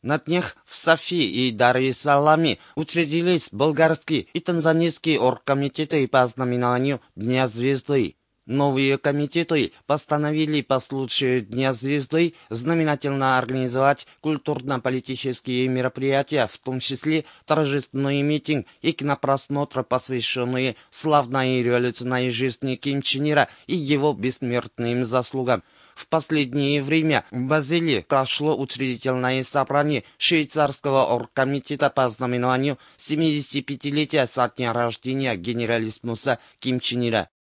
На днях в Софии и Дар-эс-Саламе учредились болгарские и танзанийские оргкомитеты по знаменованию Дня Звезды. Новые комитеты постановили по случаю Дня Звезды знаменательно организовать культурно-политические мероприятия, в том числе торжественный митинг и кинопросмотр, посвященные славной революционной жизни Ким Чен Ира и его бессмертным заслугам. В последнее время в Базеле прошло учредительное собрание швейцарского оргкомитета по знаменованию 75-летия со дня рождения генералиссимуса Ким Чен Ира.